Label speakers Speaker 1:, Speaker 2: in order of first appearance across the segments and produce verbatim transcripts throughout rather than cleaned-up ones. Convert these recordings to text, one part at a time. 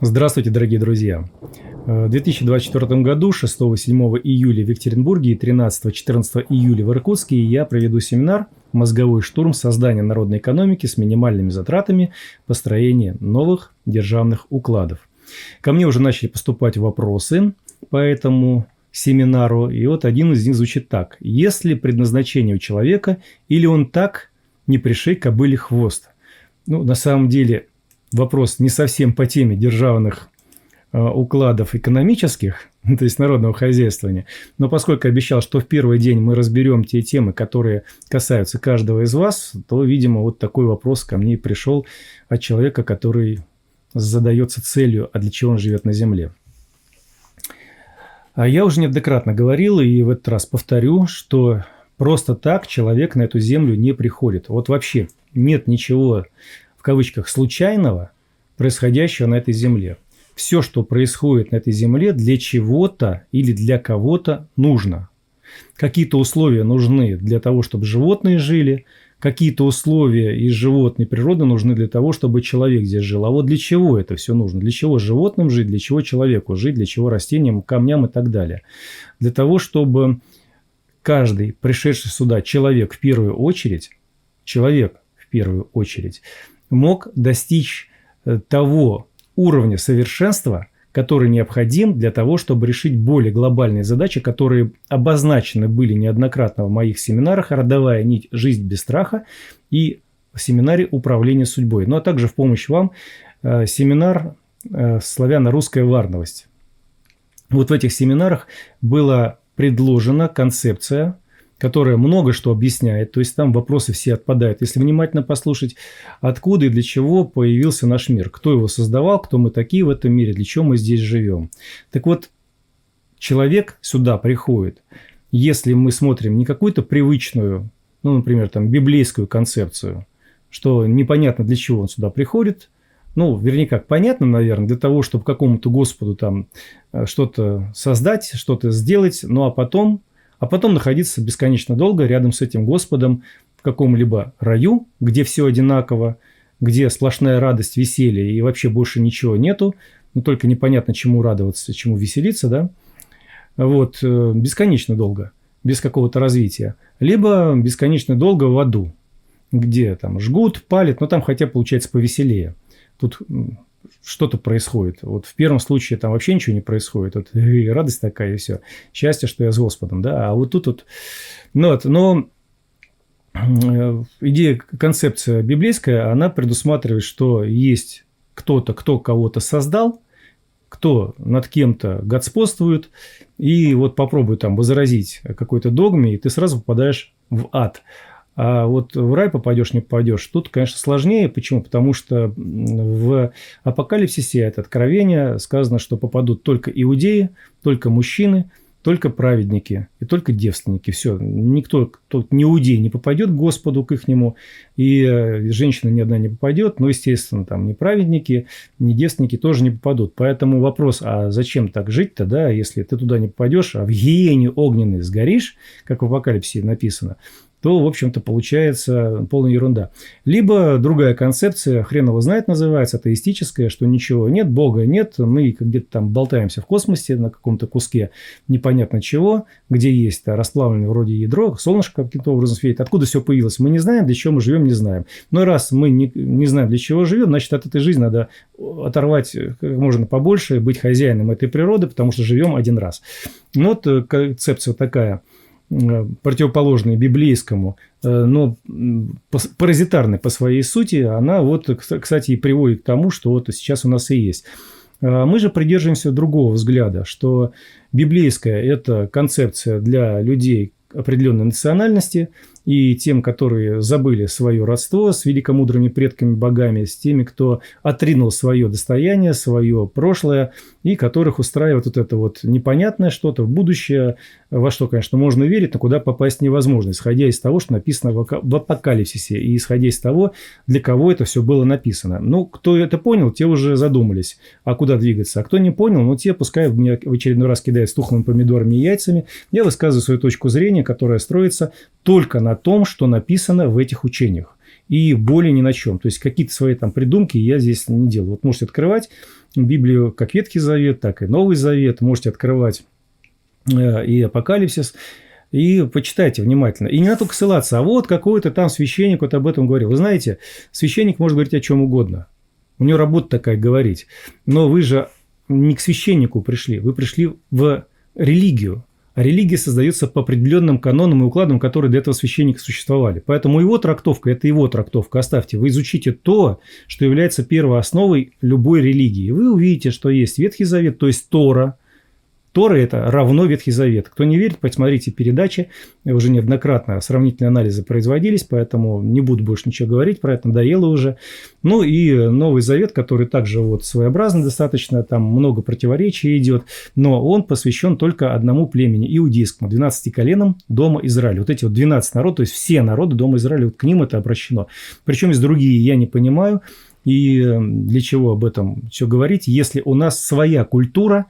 Speaker 1: Здравствуйте, дорогие друзья! В две тысячи двадцать четвёртом году, шестого-седьмого июля в Екатеринбурге и тринадцатого-четырнадцатого июля в Иркутске я проведу семинар «Мозговой штурм. Создание народной экономики с минимальными затратами построения новых державных укладов». Ко мне уже начали поступать вопросы по этому семинару, и вот один из них звучит так. Есть ли предназначение у человека, или он так не пришей кобыле хвост? Ну, на самом деле, вопрос не совсем по теме державных э, укладов экономических, то есть народного хозяйствования. Но поскольку обещал, что в первый день мы разберем те темы, которые касаются каждого из вас, то, видимо, вот такой вопрос ко мне пришел от человека, который задается целью, а для чего он живет на Земле. А я уже неоднократно говорил, и в этот раз повторю, что просто так человек на эту Землю не приходит. Вот вообще нет ничего, в кавычках, случайного, происходящего на этой Земле. Все, что происходит на этой Земле, для чего-то или для кого-то нужно. Какие-то условия нужны для того, чтобы животные жили, какие-то условия из животной природы нужны для того, чтобы человек здесь жил. А вот для чего это все нужно? Для чего животным жить, для чего человеку жить, для чего растениям, камням и так далее? Для того, чтобы каждый пришедший сюда человек в первую очередь, человек в первую очередь, мог достичь того уровня совершенства, который необходим для того, чтобы решить более глобальные задачи, которые обозначены были неоднократно в моих семинарах «Родовая нить. Жизнь без страха» и в семинаре «Управление судьбой». Ну, а также в помощь вам э, семинар э, «Славяно-русская варновость». Вот в этих семинарах была предложена концепция, которая много что объясняет, то есть там вопросы все отпадают. Если внимательно послушать, откуда и для чего появился наш мир, кто его создавал, кто мы такие в этом мире, для чего мы здесь живем. Так вот, человек сюда приходит, если мы смотрим не какую-то привычную, ну, например, там, библейскую концепцию, что непонятно, для чего он сюда приходит. Ну, вернее, как понятно, наверное, для того, чтобы какому-то Господу там что-то создать, что-то сделать, ну, а потом... А потом находиться бесконечно долго рядом с этим Господом в каком-либо раю, где все одинаково, где сплошная радость, веселье и вообще больше ничего нету, но только непонятно, чему радоваться, чему веселиться, да, вот, бесконечно долго, без какого-то развития. Либо бесконечно долго в аду, где там жгут, палят, но там хотя получается повеселее. Тут что-то происходит. Вот в первом случае там вообще ничего не происходит. Вот, и радость такая, и все. Счастье, что я с Господом. Да? А вот тут вот... Ну, вот, но идея, концепция библейская, она предусматривает, что есть кто-то, кто кого-то создал, кто над кем-то господствует, и вот попробуй там возразить какой-то догме, и ты сразу попадаешь в ад. А вот в рай попадешь, не попадешь. Тут, конечно, сложнее. Почему? Потому что в Апокалипсисе, это Откровение, сказано, что попадут только иудеи, только мужчины, только праведники и только девственники. Все. Никто, кто не иудей, не попадет к Господу, к ихнему, и женщина ни одна не попадет. Но, естественно, там ни праведники, ни девственники тоже не попадут. Поэтому вопрос, а зачем так жить-то, да, если ты туда не попадешь, а в гиене огненной сгоришь, как в Апокалипсисе написано, то, в общем-то, получается полная ерунда. Либо другая концепция, хрен его знает, называется, атеистическая, что ничего нет, Бога нет, мы где-то там болтаемся в космосе на каком-то куске непонятно чего, где есть расплавленное вроде ядро, солнышко каким-то образом светит. Откуда все появилось? Мы не знаем, для чего мы живем, не знаем. Но раз мы не, не знаем, для чего живем, значит, от этой жизни надо оторвать как можно побольше, быть хозяином этой природы, потому что живем один раз. Ну, вот концепция такая, противоположной библейскому, но паразитарной по своей сути, она вот, кстати, и приводит к тому, что вот сейчас у нас и есть. Мы же придерживаемся другого взгляда, что библейская – это концепция для людей определенной национальности, и тем, которые забыли свое родство с великомудрыми предками-богами, с теми, кто отринул свое достояние, свое прошлое, и которых устраивает вот это вот непонятное что-то в будущее, во что, конечно, можно верить, но куда попасть невозможно, исходя из того, что написано в Апокалипсисе, и исходя из того, для кого это все было написано. Ну, кто это понял, те уже задумались, а куда двигаться. А кто не понял, ну, те пускай меня в очередной раз кидают с тухлыми помидорами и яйцами. Я высказываю свою точку зрения, которая строится только на том, что написано в этих учениях. И более ни на чем. То есть, какие-то свои там придумки я здесь не делаю. Вот можете открывать Библию как Ветхий Завет, так и Новый Завет. Можете открывать и Апокалипсис. И почитайте внимательно. И не надо только ссылаться, а вот какой-то там священник вот об этом говорил. Вы знаете, священник может говорить о чем угодно. У него работа такая говорить. Но вы же не к священнику пришли, вы пришли в религию. А религия создается по определенным канонам и укладам, которые до этого священника существовали. Поэтому его трактовка – это его трактовка. Оставьте. Вы изучите то, что является первоосновой любой религии. Вы увидите, что есть Ветхий Завет, то есть Тора. Тора – это равно Ветхий Завет. Кто не верит, посмотрите передачи. Уже неоднократно сравнительные анализы производились, поэтому не буду больше ничего говорить про это, надоело уже. Ну и Новый Завет, который также вот своеобразный достаточно, там много противоречий идет, но он посвящен только одному племени, иудейскому, двенадцати коленам дома Израиля. Вот эти вот двенадцать народов, то есть все народы дома Израиля, вот к ним это обращено. Причем есть другие, я не понимаю, и для чего об этом все говорить, если у нас своя культура,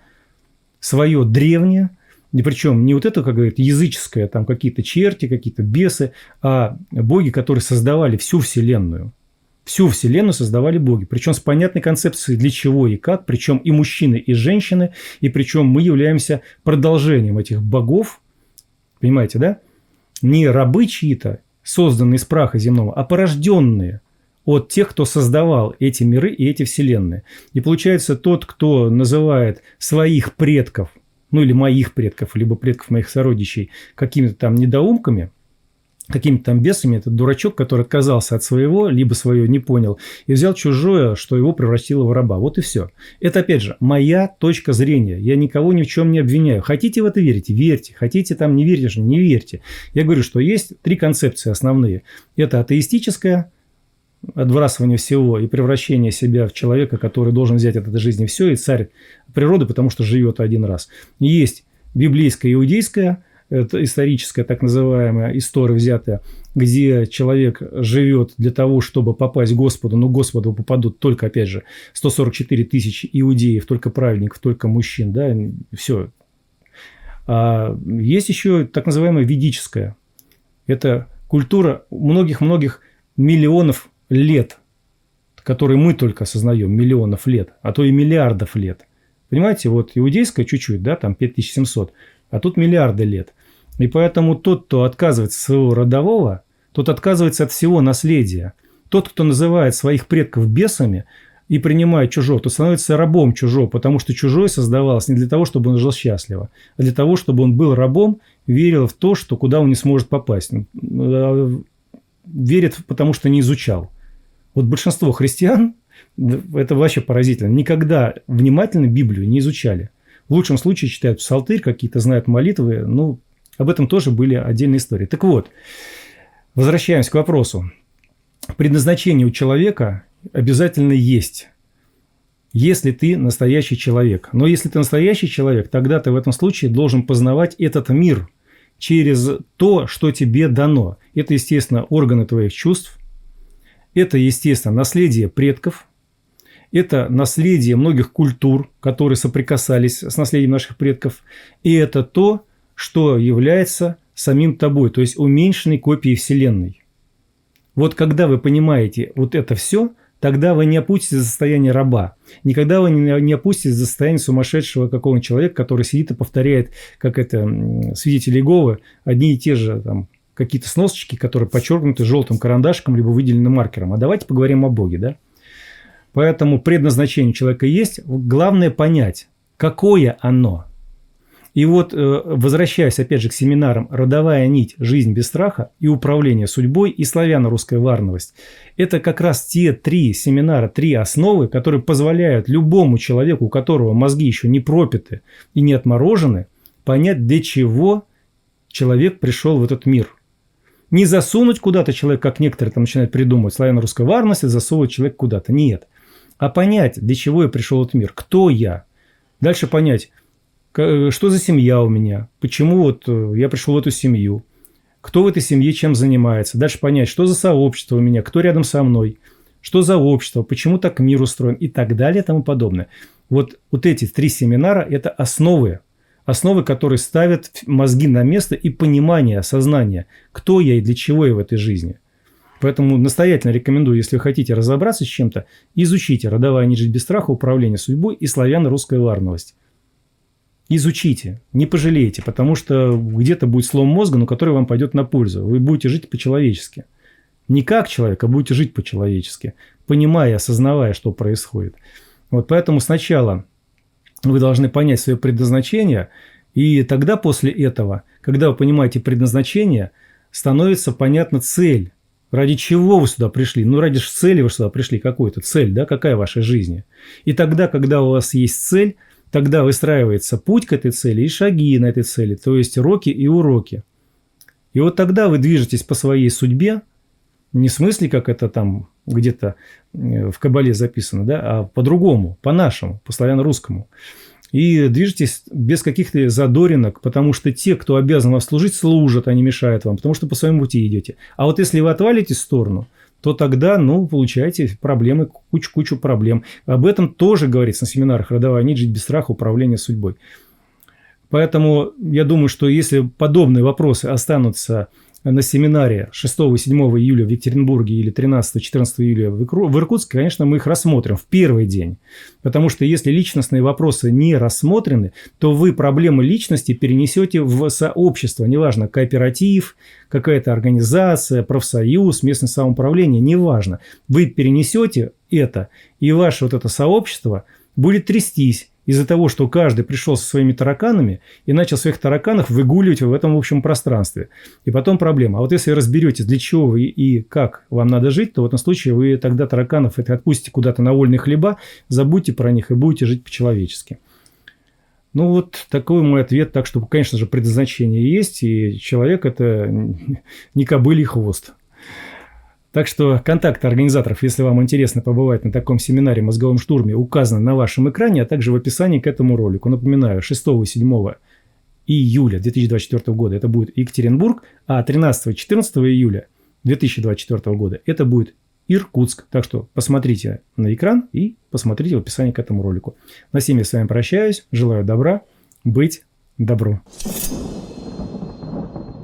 Speaker 1: свое древнее, и причем не вот это, как говорят, языческое, там какие-то черти, какие-то бесы, а боги, которые создавали всю Вселенную. Всю Вселенную создавали боги. Причем с понятной концепцией, для чего и как. Причем и мужчины, и женщины. И причем мы являемся продолжением этих богов. Понимаете, да? Не рабы чьи-то, созданные из праха земного, а порожденные от тех, кто создавал эти миры и эти вселенные. И получается, тот, кто называет своих предков, ну или моих предков, либо предков моих сородичей какими-то там недоумками, какими-то там бесами, это дурачок, который отказался от своего, либо свое не понял, и взял чужое, что его превратило в раба. Вот и все. Это, опять же, моя точка зрения. Я никого ни в чем не обвиняю. Хотите в это верить? Верьте. Хотите там не верите? Не верьте. Я говорю, что есть три концепции основные. Это атеистическая, отбрасывание всего и превращение себя в человека, который должен взять от этой жизни все, и царь природы, потому что живет один раз. Есть библейская, иудейская, это историческая так называемая история взятая, где человек живет для того, чтобы попасть к Господу, но к Господу попадут только, опять же, сто сорок четыре тысячи иудеев, только праведников, только мужчин, да, все. А есть еще так называемая ведическая. Это культура многих-многих миллионов лет, которые мы только осознаем, миллионов лет, а то и миллиардов лет. Понимаете, вот иудейская чуть-чуть, да, там пять тысяч семьсот, а тут миллиарды лет. И поэтому тот, кто отказывается от своего родового, тот отказывается от всего наследия. Тот, кто называет своих предков бесами и принимает чужого, то становится рабом чужого, потому что чужое создавалось не для того, чтобы он жил счастливо, а для того, чтобы он был рабом, верил в то, что куда он не сможет попасть. Верит, потому что не изучал. Вот большинство христиан, это вообще поразительно, никогда внимательно Библию не изучали. В лучшем случае читают псалтырь, какие-то знают молитвы. Ну, об этом тоже были отдельные истории. Так вот, возвращаемся к вопросу. Предназначение у человека обязательно есть, если ты настоящий человек. Но если ты настоящий человек, тогда ты в этом случае должен познавать этот мир через то, что тебе дано. Это, естественно, органы твоих чувств. Это, естественно, наследие предков. Это наследие многих культур, которые соприкасались с наследием наших предков. И это то, что является самим тобой, то есть уменьшенной копией Вселенной. Вот когда вы понимаете вот это все, тогда вы не опуститесь в состояние раба. Никогда вы не опуститесь в состояние сумасшедшего какого-нибудь человека, который сидит и повторяет, как это свидетели Иеговы, одни и те же там какие-то сносочки, которые подчеркнуты желтым карандашиком либо выделены маркером. А давайте поговорим о Боге, да? Поэтому предназначение человека есть. Главное понять, какое оно. И вот, возвращаясь опять же к семинарам «Родовая нить. Жизнь без страха» и «Управление судьбой» и «Славяно-русская варновость» – это как раз те три семинара, три основы, которые позволяют любому человеку, у которого мозги еще не пропиты и не отморожены, понять, для чего человек пришел в этот мир. Не засунуть куда-то человека, как некоторые там начинают придумывать, славяно-русская варность, и засовывать человека куда-то. Нет. А понять, для чего я пришел в этот мир, кто я. Дальше понять, что за семья у меня, почему вот я пришел в эту семью, кто в этой семье чем занимается. Дальше понять, что за сообщество у меня, кто рядом со мной, что за общество, почему так мир устроен и так далее и тому подобное. Вот, вот эти три семинара – это основы, основы, которые ставят мозги на место и понимание, осознание, кто я и для чего я в этой жизни. Поэтому настоятельно рекомендую, если вы хотите разобраться с чем-то, изучите «Родовая нить жить без страха», «Управление судьбой» и «Славяно-русская варновость». Изучите, не пожалеете, потому что где-то будет слом мозга, но который вам пойдет на пользу. Вы будете жить по-человечески. Не как человек, а будете жить по-человечески, понимая и осознавая, что происходит. Вот поэтому сначала вы должны понять свое предназначение, и тогда после этого, когда вы понимаете предназначение, становится понятна цель. Ради чего вы сюда пришли? Ну, ради цели вы сюда пришли. Какой-то цель, да? Какая в вашей жизни? И тогда, когда у вас есть цель, тогда выстраивается путь к этой цели и шаги на этой цели, то есть уроки и уроки. И вот тогда вы движетесь по своей судьбе, не в смысле, как это там где-то в Кабале записано, да, а по-другому, по-нашему, по-славяно-русскому. И движетесь без каких-то задоринок, потому что те, кто обязан вас служить, служат, а не мешают вам, потому что по своему пути идете. А вот если вы отвалитесь в сторону, то тогда, ну, получаете проблемы, кучу-кучу проблем. Об этом тоже говорится на семинарах «Родовая нить жить без страха. Управление судьбой». Поэтому я думаю, что если подобные вопросы останутся на семинаре шестого-седьмого июля в Екатеринбурге или тринадцатого-четырнадцатого июля в Иркутске, конечно, мы их рассмотрим в первый день. Потому что если личностные вопросы не рассмотрены, то вы проблемы личности перенесете в сообщество. Неважно, кооператив, какая-то организация, профсоюз, местное самоуправление, неважно. Вы перенесете это, и ваше вот это сообщество будет трястись из-за того, что каждый пришел со своими тараканами и начал своих тараканов выгуливать в этом общем пространстве. И потом проблема. А вот если вы разберетесь, для чего вы и как вам надо жить, то в этом случае вы тогда тараканов это отпустите куда-то на вольные хлеба, забудьте про них и будете жить по-человечески. Ну, вот такой мой ответ. Так что, конечно же, предназначение есть, и человек – это не кобылий хвост. Так что контакты организаторов, если вам интересно побывать на таком семинаре «Мозговом штурме», указаны на вашем экране, а также в описании к этому ролику. Напоминаю, шестого-седьмого июля две тысячи двадцать четвёртого года это будет Екатеринбург, а тринадцатого-четырнадцатого июля две тысячи двадцать четвёртого года это будет Иркутск. Так что посмотрите на экран и посмотрите в описании к этому ролику. На всем я с вами прощаюсь. Желаю добра, быть добру.